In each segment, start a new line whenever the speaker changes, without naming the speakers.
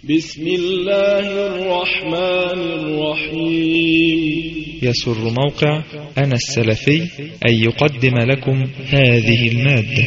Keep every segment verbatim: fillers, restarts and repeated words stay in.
بسم الله الرحمن الرحيم.
يسر موقع أنا السلفي أن يقدم لكم هذه المادة.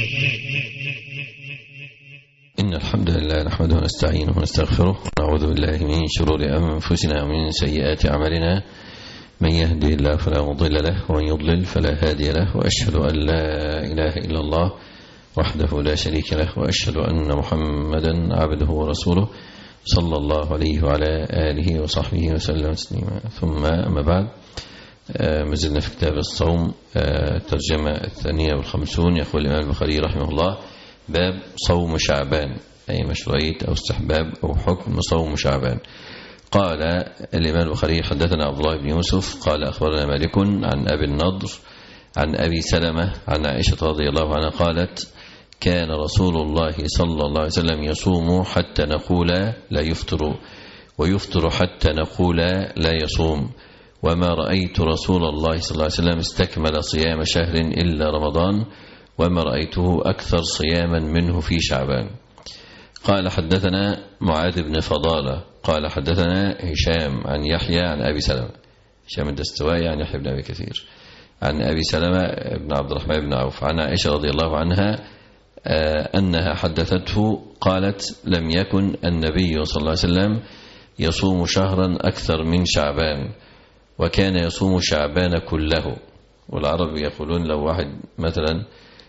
إن الحمد لله نحمده ونستعينه ونستغفره ونعوذ بالله من شرور أنفسنا ومن سيئات أعمالنا. من يهدي الله فلا مضل له ومن يضلل فلا هادي له، وأشهد أن لا إله إلا الله وحده لا شريك له، وأشهد أن محمدا عبده ورسوله صلى الله عليه وعلى آله وصحبه وسلم تسليما. ثم أما بعد، مازلنا في كتاب الصوم، الترجمة الثانية والخمسون. يقول الإمام البخاري رحمه الله: باب صوم شعبان، أي مشروعية أو استحباب أو حكم صوم شعبان. قال الإمام البخاري: حدثنا عبد الله بن يوسف قال أخبرنا مالك عن أبي النضر عن أبي سلمة عن عائشة رضي الله عنها قالت: كان رسول الله صلى الله عليه وسلم يصوم حتى نقول لا يفطر، ويفطر حتى نقول لا يصوم، وما رأيت رسول الله صلى الله عليه وسلم استكمل صيام شهر إلا رمضان، وما رأيته أكثر صياما منه في شعبان. قال: حدثنا معاذ بن فضالة قال حدثنا هشام عن يحيى عن أبي سلمة، هشام الدستوائي عن يحيى بن أبي كثير عن أبي سلمة بن عبد الرحمن بن عوف عن عائشة رضي الله عنها أنها حدثته قالت: لم يكن النبي صلى الله عليه وسلم يصوم شهرا أكثر من شعبان، وكان يصوم شعبان كله. والعرب يقولون لو واحد مثلا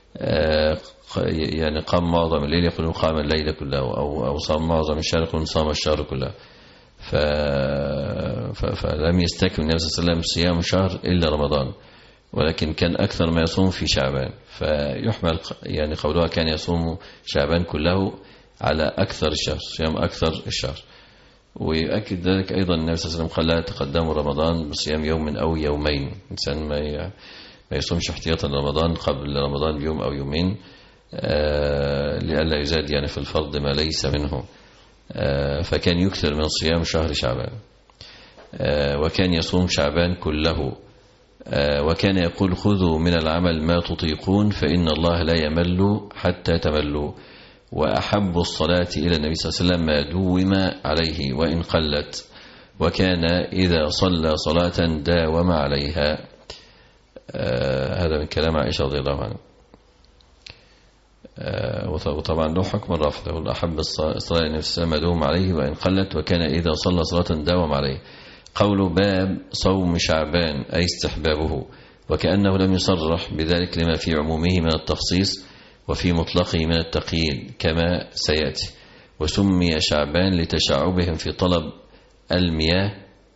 يعني قام معظم الليل يقولون قام الليل كله، أو أو صام معظم الشهر يقولون صام الشهر كله. فلم يستكمل النبي صلى الله عليه وسلم صيام شهر إلا رمضان، ولكن كان أكثر ما يصوم في شعبان. فيحمل يعني قولها كان يصوم شعبان كله على أكثر الشهر، صيام أكثر الشهر. ويؤكد ذلك أيضا النبي صلى الله عليه وسلم قال: لا تقدموا رمضان بصيام يوم أو يومين. إنسان ما ما يصومش احتياطا رمضان قبل رمضان بيوم أو يومين، لئلا يزاد يعني في الفرض ما ليس منه. فكان يكثر من صيام شهر شعبان، وكان يصوم شعبان كله، وكان يقول: خذوا من العمل ما تطيقون فإن الله لا يمل حتى تملوا. وأحب الصلاة إلى النبي صلى الله عليه وسلم ما دوم عليه وإن قلت، وكان إذا صلى صلاة داوم عليها. آه هذا من كلام عائشة رضي الله عنها. آه وطبعا له حكم الرفض، يقول: أحب الصلاة إلى النبي صلى الله عليه وسلم ما دوم عليه وإن قلت، وكان إذا صلى صلاة داوم عليه. قول باب صوم شعبان أي استحبابه، وكأنه لم يصرح بذلك لما في عمومه من التخصيص وفي مطلقه من التقييد كما سيأتي. وسمي شعبان لتشعبهم في طلب المياه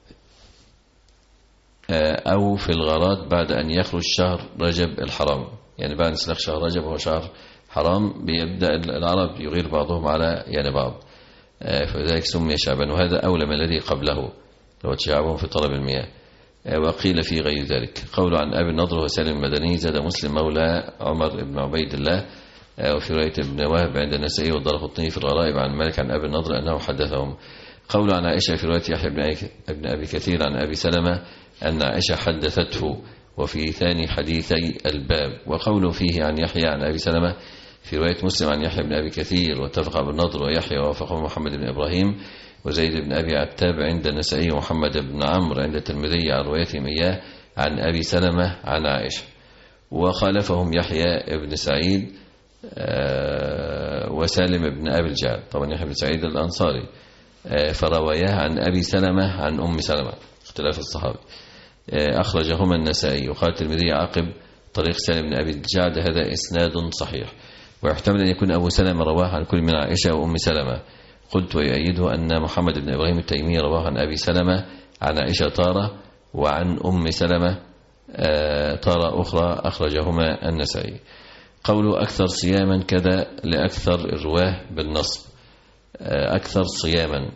أو في الغارات بعد أن يخرج شهر رجب الحرام، يعني بعد انسلاخ شهر رجب هو شهر حرام، بيبدأ العرب يغير بعضهم على يعني بعض، فذلك سمي شعبان. وهذا أولى من الذي قبله لو تشعبهم في طلب المياه. وقيل في غير ذلك. قول عن أبي النضر وسالم المدني زاد مسلم مولى عمر بن عبيد الله، وفي رواية ابن وهب عند النسائي والدارقطني في الغرائب عن مالك عن أبي النضر أنه حدثهم. قول عن عائشة في رواية يحيى بن أبي كثير عن أبي سلمة أن عائشة حدثته، وفي ثاني حديثي الباب. وقوله فيه عن يحيى عن أبي سلمة في رواية مسلم عن يحيى بن أبي كثير، واتفق أبو النضر ويحيى ووافقه محمد بن إبراهيم وزيد بن أبي عتاب عند النسائي ومحمد بن عمرو عند الترمذي عن روايتهم إياه عن أبي سلمة عن عائشة. وخالفهم يحيى بن سعيد وسالم بن أبي الجعد، طبعا يحيى بن سعيد الأنصاري، فرواياه عن أبي سلمة عن أم سلمة، اختلاف الصحابي. أخرجهما النسائي. وقال الترمذي عقب طريق سالم بن أبي الجعد: هذا إسناد صحيح. ويحتمل أن يكون أبو سلمة رواه عن كل من عائشة وأم سلمة. قلت: ويؤيده أن محمد بن إبراهيم التيمي رواه عن أبي سلمة عن عائشة تارة، وعن أم سلمة تارة أخرى، أخرجهما النسائي. قوله أكثر صياما كذا لأكثر الرواه بالنصب، أكثر صياما.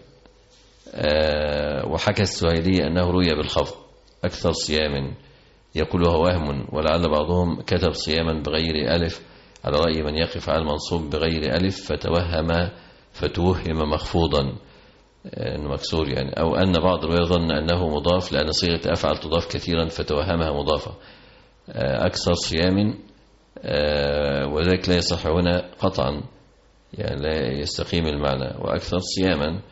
وحكى السهيلي أنه روي بالخفض أكثر صياما، يقول وهو وهم، ولعل بعضهم كتب صياما بغير ألف على رأي من يقف على المنصوب بغير ألف فتوهم فتوهم مخفوضا انه مكسور يعني، أو أن بعض يظن أنه مضاف لأن صيغة أفعل تضاف كثيرا فتوهمها مضافة. أكثر صيام، وذلك لا يصح هنا قطعا، يعني لا يستقيم المعنى. وأكثر صياما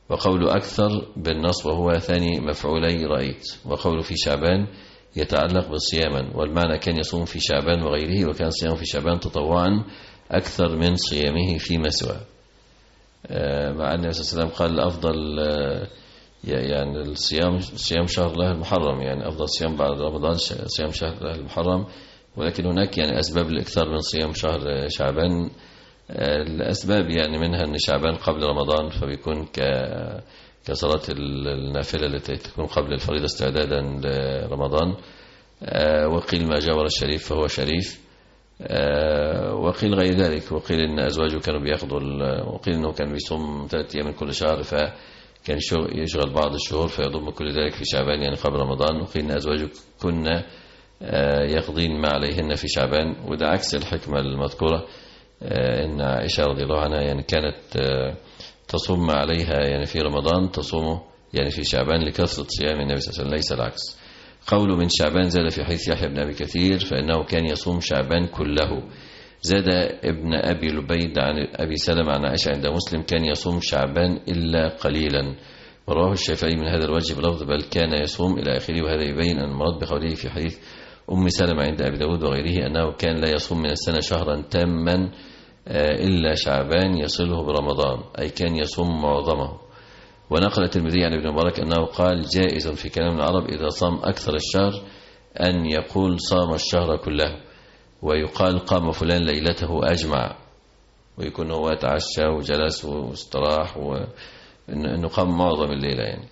وقول أكثر بالنصب وهو ثاني مفعولي رأيت. وقول في شعبان يتعلق بصياما، والمعنى كان يصوم في شعبان وغيره، وكان صيامه في شعبان تطوعا أكثر من صيامه فيما سواه. مع أن النبي صلى الله عليه وسلم قال الأفضل يعني الصيام صيام شهر الله المحرم، يعني أفضل صيام بعد رمضان صيام شهر الله المحرم، ولكن هناك يعني أسباب الإكثار من صيام شهر شعبان. الأسباب يعني منها أن شعبان قبل رمضان فبيكون كصلاة النافلة التي تكون قبل الفريضة استعدادا لرمضان، وقيل ما جاور الشريف فهو شريف، وقيل غير ذلك، وقيل أن أزواجه كانوا بياخذوا، وقيل أنه كان بيصوم ثلاثة أيام من كل شهر فكان يشغل بعض الشهور فيضم كل ذلك في شعبان يعني قبل رمضان، وقيل أن أزواجه كنا يقضين ما عليهن في شعبان، وده عكس الحكمة المذكورة. إن عائشة رضي الله عنها يعني كانت تصوم ما عليها يعني في رمضان تصومه يعني في شعبان لكثرة صيام النبي صلى الله عليه وسلم، ليس العكس. قوله من شعبان زاد في حديث يحيى بن أبي كثير فإنه كان يصوم شعبان كله. زاد ابن أبي لبيد عن أبي سلمة عن عائشة عند مسلم كان يصوم شعبان إلا قليلا، ورواه الشافعي من هذا الوجه بلفظ بل كان يصوم إلى آخره، وهذا يبين أن المراد بقوله في حديث أم سلمة عند أبي داود وغيره أنه كان لا يصوم من السنة شهرا تاما إلا شعبان يصله برمضان، أي كان يصوم معظمه. ونقل الترمذي عن ابن مبارك أنه قال جائز في كلام العرب إذا صام أكثر الشهر أن يقول صام الشهر كله، ويقال قام فلان ليلته أجمع، ويكون هو تعشى وجلس واستراح وأنه قام معظم الليلة يعني.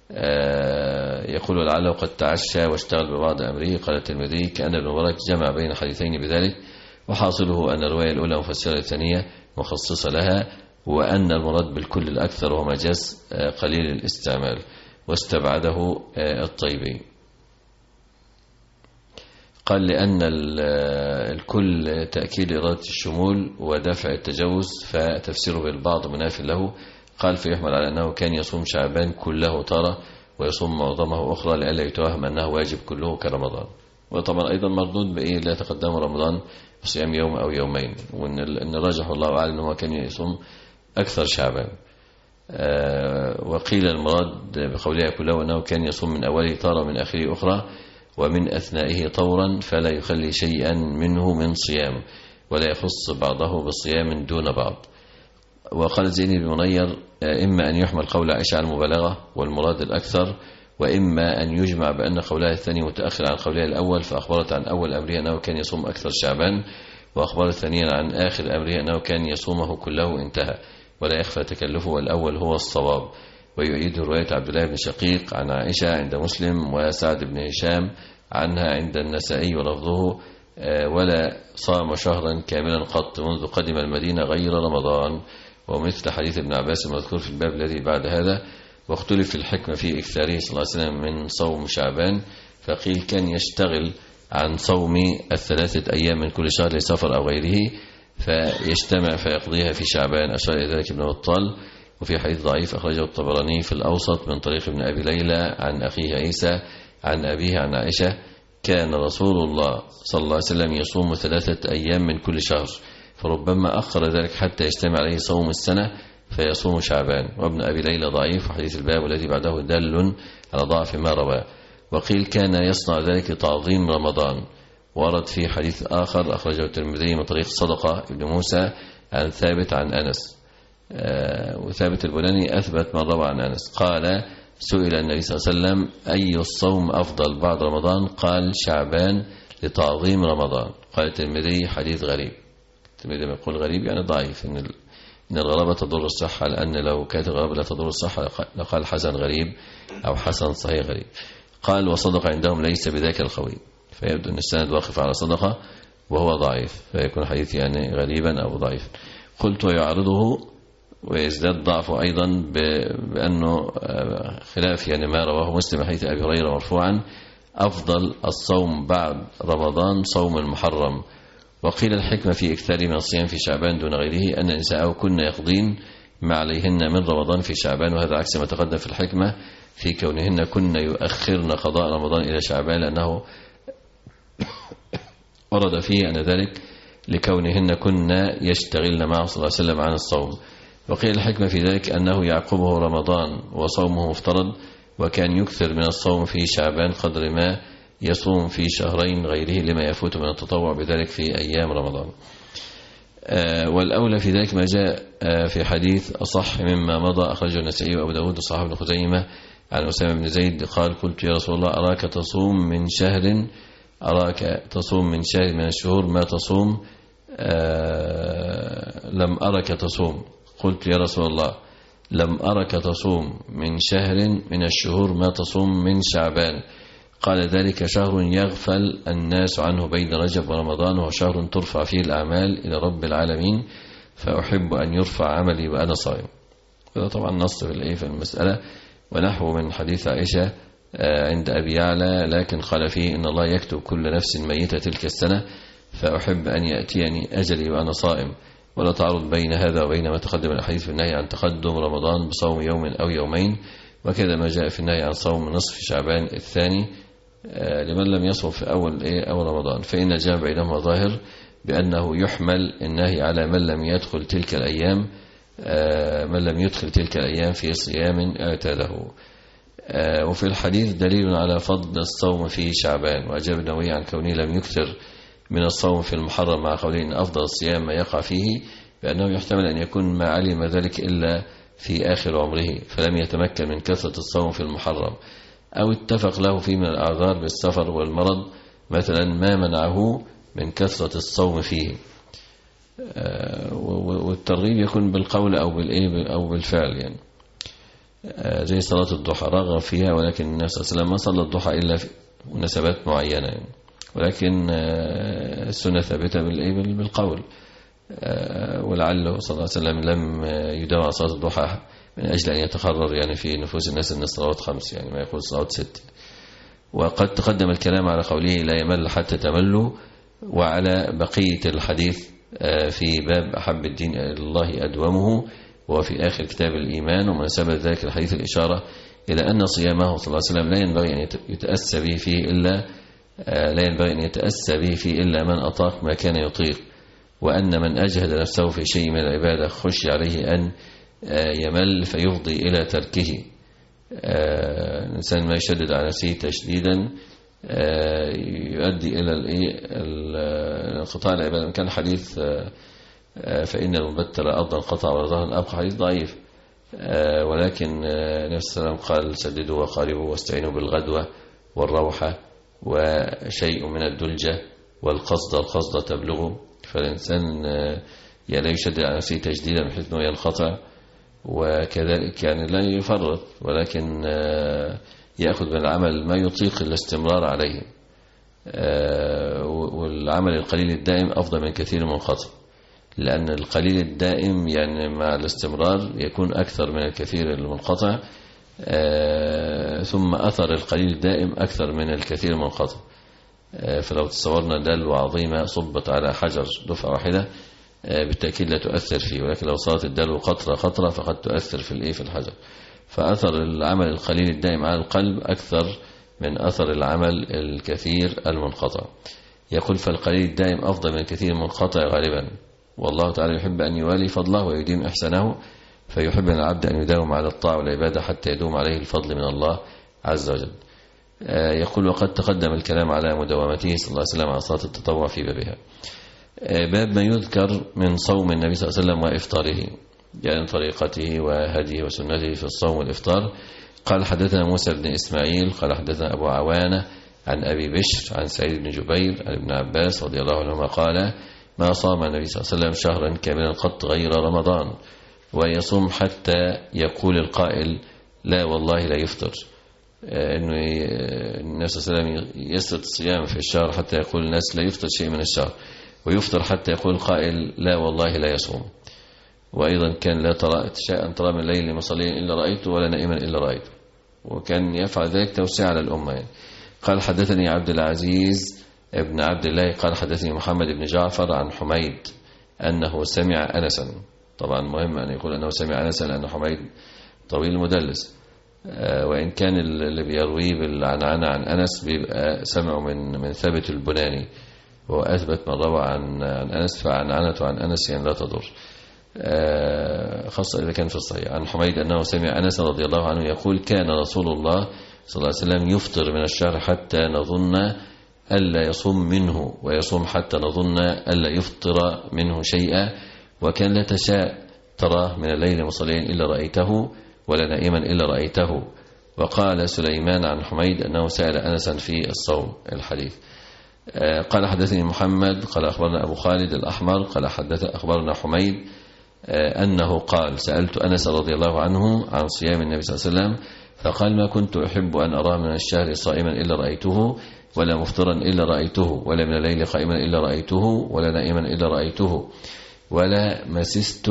يقول لعله قد تعشى واشتغل ببعض أمره. قال الترمذي كأن ابن مبارك جمع بين حديثين بذلك، وحاصله أن الرواية الأولى مفسرة الثانية مخصصة لها، وأن المراد بالكل الأكثر وهو مجاز قليل الاستعمال، واستبعده الطيبي. قال لأن الكل تأكيد إرادة الشمول ودفع التجوز، فتفسيره بالبعض مناف له. قال فيحمل على أنه كان يصوم شعبان كله تارة ويصوم معظمه أخرى لئلا يتوهم أنه واجب كله كرمضان. وطبعا أيضا مردود بإيه لا يتقدم رمضان بصيام يوم أو يومين، وأن الراجح الله أعلم أنه كان يصوم أكثر شعبان. أه وقيل المراد بقولها كله أنه كان يصوم من أوله طارة من آخره أخرى، ومن أثنائه طورا، فلا يخلي شيئا منه من صيام ولا يخص بعضه بصيام دون بعض. وقال زين بن منير إما أن يحمل قول عائشة على المبالغة والمراد الأكثر، وإما أن يجمع بأن قولها الثاني متأخر عن قولها الأول، فأخبرت عن أول أمره أنه كان يصوم أكثر شعبان، وأخبرت ثانيا عن آخر أمره أنه كان يصومه كله انتهى، ولا يخفى تكلفه، والأول هو الصواب. ويؤيد رواية عبد الله بن شقيق عن عائشة عند مسلم، وسعد بن هشام عنها عند النسائي ولفظه ولا صام شهرا كاملا قط منذ قدم المدينة غير رمضان، ومثل حديث ابن عباس المذكور في الباب الذي بعد هذا. واختلف في الحكمة في إكثاره صلى الله عليه وسلم من صوم شعبان، فقيل كان يشتغل عن صوم الثلاثة أيام من كل شهر لسفر أو غيره فيجتمع فيقضيها في شعبان، أشار إلى ذلك ابن بطال. وفي حديث ضعيف أخرجه الطبراني في الأوسط من طريق ابن أبي ليلى عن أخيه عيسى عن أبيه عن عائشة كان رسول الله صلى الله عليه وسلم يصوم ثلاثة أيام من كل شهر، فربما أخر ذلك حتى يجتمع عليه صوم السنة فيصوم شعبان. وابن أبي ليلى ضعيف، وحديث الباب الذي بعده دل على ضعف ما رواه. وقيل كان يصنع ذلك تعظيم رمضان. ورد في حديث آخر أخرجه الترمذي من طريق صدقة ابن موسى عن ثابت عن أنس، آه وثابت البناني أثبت من روى عن أنس قال سئل النبي صلى الله عليه وسلم أي الصوم أفضل بعد رمضان؟ قال شعبان لتعظيم رمضان. قال الترمذي حديث غريب. الترمذي يقول غريب يعني ضعيف، إن إن الغرابة تضر الصحة، لأن لو كانت الغرابة لا تضر الصحة لقال حسن غريب أو حسن صحيح غريب. قال وصدق عندهم ليس بذاك القوي، فيبدو أن السند واقف على صدقة وهو ضعيف، فيكون حديث يعني غريبا أو ضعيف. قلت ويعرضه ويزداد ضعفه أيضا بأنه خلاف يعني ما رواه مسلم حديث أبي هريرة مرفوعا أفضل الصوم بعد رمضان صوم المحرم. وقيل الحكمة في إكثار من الصيام في شعبان دون غيره أن النساء كن يقضين ما عليهن من رمضان في شعبان، وهذا عكس ما تقدم في الحكمة في كونهن كن يؤخرن قضاء رمضان إلى شعبان، لأنه ورد فيه أن ذلك لكونهن كن يشتغلن معه صلى الله عليه وسلم عن الصوم. وقيل الحكمة في ذلك أنه يعقبه رمضان وصومه مفترض، وكان يكثر من الصوم في شعبان قدر ما يصوم في شهرين غيره لما يفوت من التطوع بذلك في أيام رمضان. والأولى في ذلك ما جاء في حديث أصح مما مضى أخرجه النسائي وأبو داود وصححه ابن خزيمة عن أسامة بن زيد قال قلت يا رسول الله أراك تصوم من شهر أراك تصوم من شهر من الشهور ما تصوم لم أرك تصوم قلت يا رسول الله لم أرك تصوم من شهر من الشهور ما تصوم من شعبان قال ذلك شهر يغفل الناس عنه بين رجب ورمضان وهو شهر ترفع فيه الأعمال إلى رب العالمين فأحب أن يرفع عملي وأنا صائم. هذا طبعا نص في المسألة ونحو من حديث عائشة عند أبي يعلى لكن قال فيه إن الله يكتب كل نفس ميتة تلك السنة فأحب أن يأتيني أجلي وأنا صائم. ولا تعرض بين هذا وبين ما تقدم الحديث في النهي عن تقدم رمضان بصوم يوم أو يومين، وكذا ما جاء في النهي عن صوم نصف شعبان الثاني لمن لم يصوم في أول إيه أو رمضان، فإن الجمع بينهما ظاهر بأنه يحمل النهي على من لم يدخل تلك الأيام من لم يدخل تلك الأيام في صيام اعتاده. وفي الحديث دليل على فضل الصوم في شعبان، وأجاب النووي عن كونه لم يكثر من الصوم في المحرم مع قوله إن أفضل الصيام ما يقع فيه، بأنه يحتمل أن يكون ما علم ذلك إلا في آخر عمره فلم يتمكن من كثرة الصوم في المحرم، أو اتفق له فيه من الأعذار بالسفر والمرض مثلا ما منعه من كثرة الصوم فيه. والترغيب يكون بالقول أو بالإيه أو بالفعل، يعني زي صلاة الضحى رغب فيها، ولكن النبي صلى الله عليه وسلم ما صلى الضحى إلا في مناسبات معينة يعني. ولكن السنة ثابتة بالقول، ولعله صلى الله عليه وسلم لم يداوم على صلاة الضحى من أجل أن يتقرر يعني في نفوس الناس أن الصلوات خمس، يعني ما يقول صلوات ست. وقد تقدم الكلام على قوله لا يمل حتى تملوا، وعلى بقية الحديث في باب أحب الدين إلى الله أدومه، وفي آخر كتاب الإيمان. ومناسبة ذلك الحديث الإشارة إلى أن صيامه صلى الله عليه وسلم لا ينبغي أن يتأسى به فيه إلا لا ينبغي أن يتأسى به فيه إلا من أطاق ما كان يطيق، وأن من أجهد نفسه في شيء من العبادة خشي عليه أن يمل فيفضي إلى تركه. الإنسان ما يشدد على نفسه تشديدا يؤدي إلى انقطاع العبادة. كان حديث فإن المبتر أفضل قطع ورضاه أبقى حديث ضعيف، ولكن النبي صلى الله عليه وسلم قال سددوا وقاربوا واستعينوا بالغدوة والروحة وشيء من الدلجة والقصد القصد تبلغه. فالإنسان لا يشدد على نفسه تجديدا بحيث أنه ينقطع، وكذلك يعني لا يفرط، ولكن يأخذ من العمل ما يطيق الاستمرار عليه. والعمل القليل الدائم أفضل من كثير منقطع، لأن القليل الدائم يعني مع الاستمرار يكون أكثر من الكثير المنقطع، ثم أثر القليل الدائم أكثر من الكثير المنقطع. فلو تصورنا دلوة عظيمة صبت على حجر دفعة واحدة بالتأكيد لا تؤثر فيه، ولكن لو صارت الدلو قطرة قطرة فقد تؤثر في الإيه في الحجر. فأثر العمل القليل الدائم على القلب أكثر من أثر العمل الكثير المنقطع. يقول فالقليل الدائم أفضل من الكثير المنقطع غالبا، والله تعالى يحب أن يوالي فضله ويديم إحسانه، فيحب أن العبد أن يداوم على الطاعة والعبادة حتى يدوم عليه الفضل من الله عز وجل. يقول وقد تقدم الكلام على مداومته صلى الله عليه وسلم على صلاة التطوع في بابها. باب ما يذكر من صوم النبي صلى الله عليه وسلم وإفطاره، يعني طريقته وهديه وسنته في الصوم والإفطار. قال حدثنا موسى بن إسماعيل قال حدثنا أبو عوانة عن أبي بشر عن سعيد بن جبير عن ابن عباس رضي الله عنهما قال ما صام النبي صلى الله عليه وسلم شهرا كاملا قط غير رمضان، ويصوم حتى يقول القائل لا والله لا يفطر. انه النبي صلى الله عليه وسلم يسرد الصيام في الشهر حتى يقول الناس لا يفطر شيء من الشهر، ويفطر حتى يقول القائل لا والله لا يصوم. وأيضا كان لا ترى شيئا ترى من الليل مصليا إلا رأيته ولا نائما إلا رأيته، وكان يفعل ذلك توسيع على الأمة يعني. قال حدثني عبد العزيز ابن عبد الله قال حدثني محمد بن جعفر عن حميد أنه سمع أنسا. طبعا مهم أن يقول أنه سمع أنسا لأن حميد طويل المدلس، وإن كان اللي بيرويه بالعنعنة عن أنس بيبقى سمعه من من ثابت البناني، وهو أثبت من روى عن عن أنس، فعنعنته عن أنس يعني لا تضر. خاصة إذا كان في الصحيح. عن حميد أنه سمع أنس رضي الله عنه يقول كان رسول الله صلى الله عليه وسلم يفطر من الشهر حتى نظن ألا يصوم منه، ويصوم حتى نظن ألا يفطر منه شيئا، وكان لا تشاء تراه من الليل مصليا إلا رأيته، ولا نائما إلا رأيته. وقال سليمان عن حميد أنه سأل أنسا في الصوم. الحديث قال حدثني محمد قال أخبرنا أبو خالد الأحمر قال حدث أخبرنا حميد أنه قال سألت أنس رضي الله عنه عن صيام النبي صلى الله عليه وسلم فقال ما كنت أحب أن أراه من الشهر صائما إلا رأيته، ولا مفطرا إلا رأيته، ولا من الليل قائما إلا رأيته، ولا نائما إلا رأيته، ولا مسست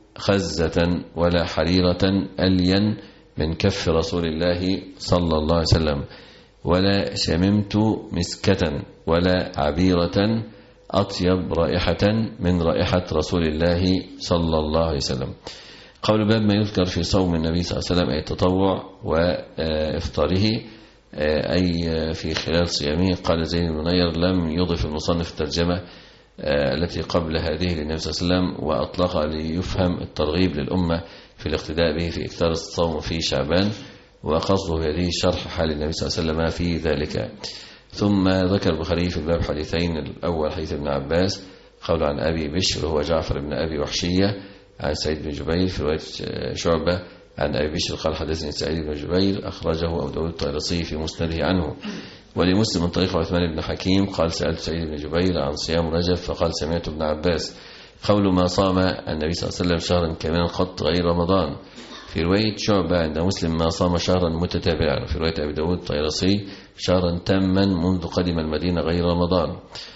خزة ولا حريرة ألين من كف رسول الله صلى الله عليه وسلم، ولا شممت مسكة ولا عبيرة أطيب رائحة من رائحة رسول الله صلى الله عليه وسلم. قول باب ما يذكر في صوم النبي صلى الله عليه وسلم أي التطوع وإفطاره أي في خلال صيامه. قال زين بن نير لم يضف المصنف الترجمة التي قبل هذه للنبي صلى الله عليه وسلم، وأطلق ليفهم الترغيب للأمة في الاقتداء به في إكثار الصوم في شعبان، وقصده هذه شرح حال النبي صلى الله عليه وسلم في ذلك. ثم ذكر البخاري في الباب حديثين، الأول حديث ابن عباس قول عن أبي بشر هو جعفر بن أبي وحشية عن سعيد بن جبير في رواية شعبة عن أبي بشر قال حدثني سعيد بن جبير أخرجه أبو داود الطيالسي في مسنده عنه. ولمسلم من طريق عثمان بن حكيم قال سألت سعيد بن جبير عن صيام رجب فقال سمعت ابن عباس قول ما صام النبي صلى الله عليه وسلم شهرا كاملا قط غير رمضان. في رواية شعبة عند مسلم ما صام شهرا متتابعا. في رواية أبي داود الطيالسي شهرا تاما منذ قدم المدينة غير رمضان.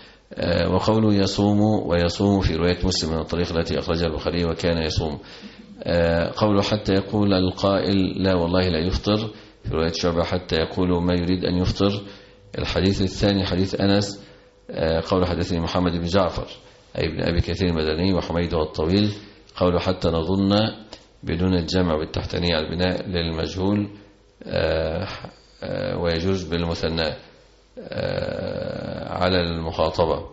وقوله يصوم ويصوم في رواية مسلم من الطريق التي أخرجها البخاري وكان يصوم. قوله حتى يقول القائل لا والله لا يفطر في رواية شعبة حتى يقول ما يريد أن يفطر. الحديث الثاني حديث أنس قوله حدثني محمد بن جعفر أي ابن أبي كثير المدني وحميده الطويل قوله حتى نظن بدون الجمع بالتحتانية على البناء للمجهول ويجوز بالمثنى على المخاطبة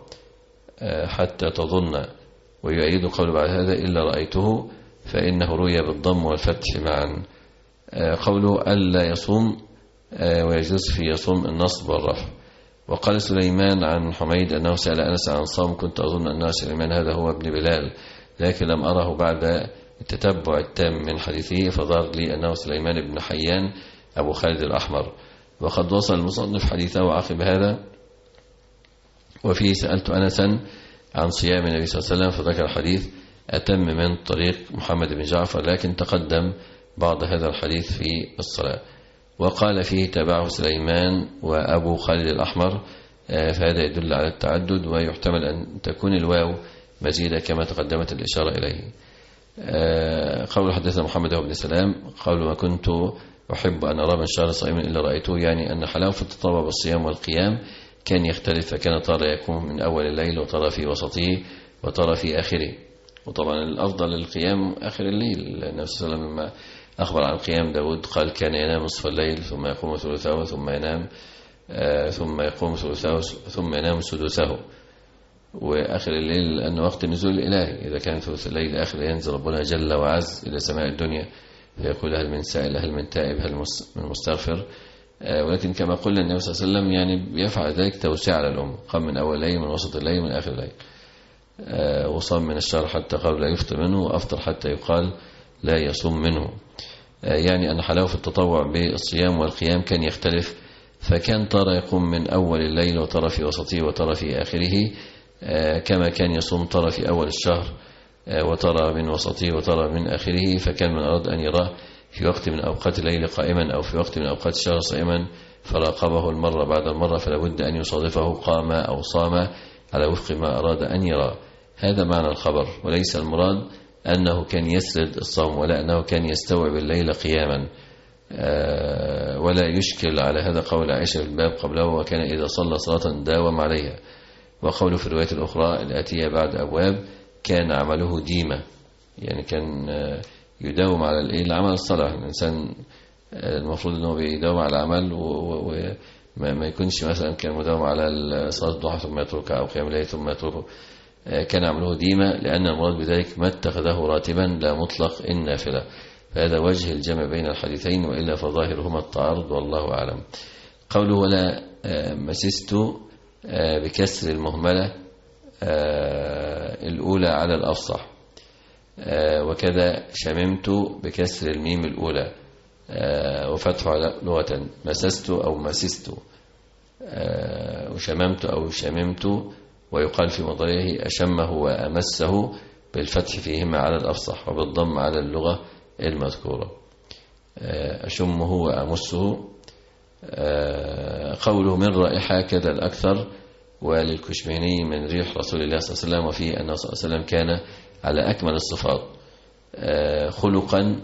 حتى تظن. ويؤيد قول بعد هذا إلا رأيته فإنه روي بالضم والفتح معا. قوله ألا يصوم ويجوز في يصوم النصب والرفع. وقال سليمان عن حميد أنه سأل أنس عن صوم كنت أظن أن سليمان هذا هو ابن بلال لكن لم أره بعد التتبع التام من حديثه فظهر لي أنه سليمان بن حيان أبو خالد الأحمر. وقد وصل المصنف حديثه عقب هذا وفيه سألت أنسا عن صيام النبي صلى الله عليه وسلم فذكر حديث أتم من طريق محمد بن جعفر لكن تقدم بعض هذا الحديث في الصلاة. وقال فيه تبعه سليمان وأبو خالد الأحمر فهذا يدل على التعدد ويحتمل أن تكون الواو مزيدة كما تقدمت الإشارة إليه. قول حدثنا محمد بن سلام قول ما كنت أحب أن أرى من شهر صائما إلا رأيته يعني أن حلاوة التطوع بالصيام والقيام كان يختلف فكان ترى يكون من أول الليل وترى في وسطه وترى في آخره. وطبعا الأفضل القيام آخر الليل. النبي صلى الله عليه وسلم لما أخبر عن قيام داود قال كان ينام نصف الليل ثم يقوم ثلثه ثم ينام آه ثم يقوم ثلثه ثم ينام سدسه. وآخر الليل لأن وقت النزول الإلهي إذا كان ثلث الليل آخر ينزل ربنا جل وعز إلى سماء الدنيا فيقول هل من سائل هل من تائب هل من مستغفر. آه ولكن كما قلنا النبي صلى الله عليه وسلم يعني بيفعل ذلك توسيع على الأمة قام من أول الليل من وسط الليل من آخر الليل آه وصام من الشهر حتى قال لا يفطر منه وأفطر حتى يقال لا يصوم منه. يعني أن حلاوة التطوع بالصيام والقيام كان يختلف فكان ترى يقوم من أول الليل وترى في وسطه وترى في آخره كما كان يصوم ترى في أول الشهر وترى من وسطه وترى من آخره. فكان من أراد أن يراه في وقت من أوقات الليل قائما أو في وقت من أوقات الشهر صائما فراقبه المرة بعد المرة فلا بد أن يصادفه قام أو صام على وفق ما أراد أن يراه. هذا معنى الخبر وليس المراد أنه كان يسرد الصوم ولا أنه كان يستوعب الليل قياما. ولا يشكل على هذا قول عائشة في الباب قبله وكان إذا صلى صلاة داوم عليها. وقوله في الرواية الأخرى الآتية بعد أبواب كان عمله ديمة يعني كان يداوم على العمل الصلاة. الإنسان المفروض أنه بيداوم على العمل وما يكونش مثلا كان مداوم على صلاة الضحى ثم يتركها أو قيام الليل ثم يتركه كان عمله ديما، لأن المراد بذلك ما اتخذه راتبا لا مطلق النافلة. فهذا وجه الجمع بين الحديثين، وإلا فظاهرهما التعارض والله أعلم. قوله ولا مسست بكسر المهملة الأولى على الأفصح، وكذا شممت بكسر الميم الأولى وفتحها لغة مسست أو مسست، وشممت أو شممت، ويقال في مضارعه أشمه وأمسه بالفتح فيهما على الأفصح وبالضم على اللغة المذكورة. أشمه وأمسه. قوله من رائحة كذا الأكثر، وللكشميني من ريح رسول الله صلى الله عليه وسلم، وفيه أنه صلى الله عليه وسلم كان على أكمل الصفات خلقا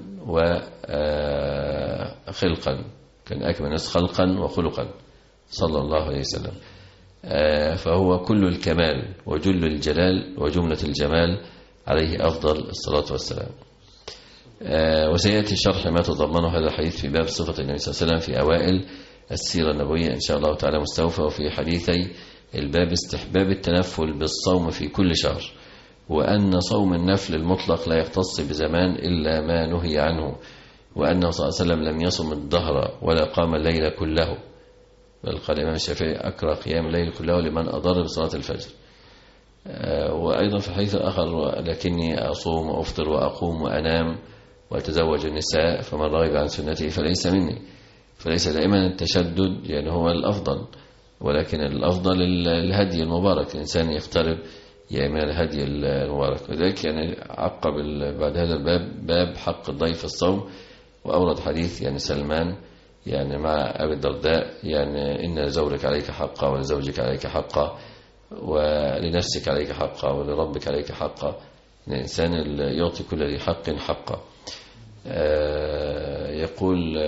وخلقا، كان أكمل الناس خلقا وخلقا صلى الله عليه وسلم. فهو كل الكمال وجل الجلال وجملة الجمال، عليه أفضل الصلاة والسلام. وسيأتي شرح ما تضمنه هذا الحديث في باب صفة النبي صلى الله عليه وسلم في أوائل السيرة النبوية إن شاء الله تعالى مستوفى. وفي حديثي الباب استحباب التنفل بالصوم في كل شهر، وأن صوم النفل المطلق لا يختص بزمان إلا ما نهي عنه، وأنه صلى الله عليه وسلم لم يصم الدهر ولا قام الليل كله، بل قال الإمام الشافعي أكره قيام الليل كله لمن أضر بصلاة الفجر. وأيضا في الحديث الآخر لكني أصوم وأفطر وأقوم وأنام وأتزوج النساء فمن رغب عن سنتي فليس مني. فليس دائما التشدد يعني هو الأفضل، ولكن الأفضل الهدي المبارك، الإنسان يقترب من الهدي المبارك. وذلك يعني عقب بعد هذا الباب باب حق الضيف الصوم، وأورد حديث يعني سلمان يعني مع أبي الدرداء يعني إن لزوجك عليك حقا ولزوجك عليك حقا ولنفسك عليك حقا ولربك عليك حقا، الإنسان يعطي كل ذي حق حقا. يقول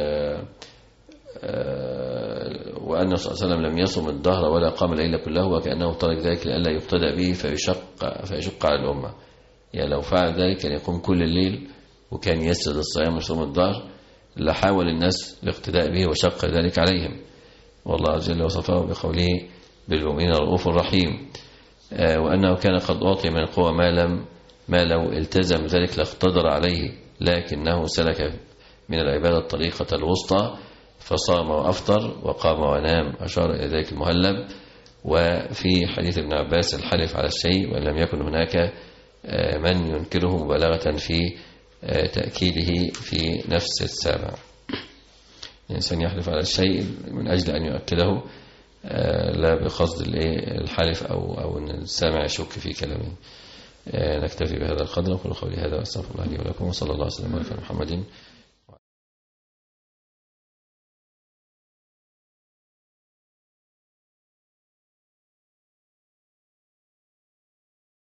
وأن صلى الله عليه وسلم لم يصم الدهر ولا قام الليل كله، وكأنه ترك ذلك لئلا يقتدى به فيشق, فيشق على الأمة. يعني لو فعل ذلك كان يقوم كل الليل وكان يسرد الصيام ويصوم الدهر لحاول الناس الاقتداء به وشق ذلك عليهم. والله عز وجل وصفه بقوله بالمؤمنين رؤوف رحيم. وأنه كان قد أعطي من القوة ما لم ما لو التزم ذلك لاقتدر عليه، لكنه سلك من العبادة الطريقة الوسطى فصام وأفطر وقام ونام، أشار إلى ذلك المهلب. وفي حديث ابن عباس الحلف على الشيء وإن لم يكن هناك من ينكره مبالغة في تأكيده في نفس السامع. الإنسان يحلف على الشيء من أجل أن يؤكده لا بقصد الحلف أو أو أن السامع يشك في كلامه. نكتفي بهذا القدر، وقل قولي هذا واستغفر الله لي ولكم، وصلى الله وسلم على محمد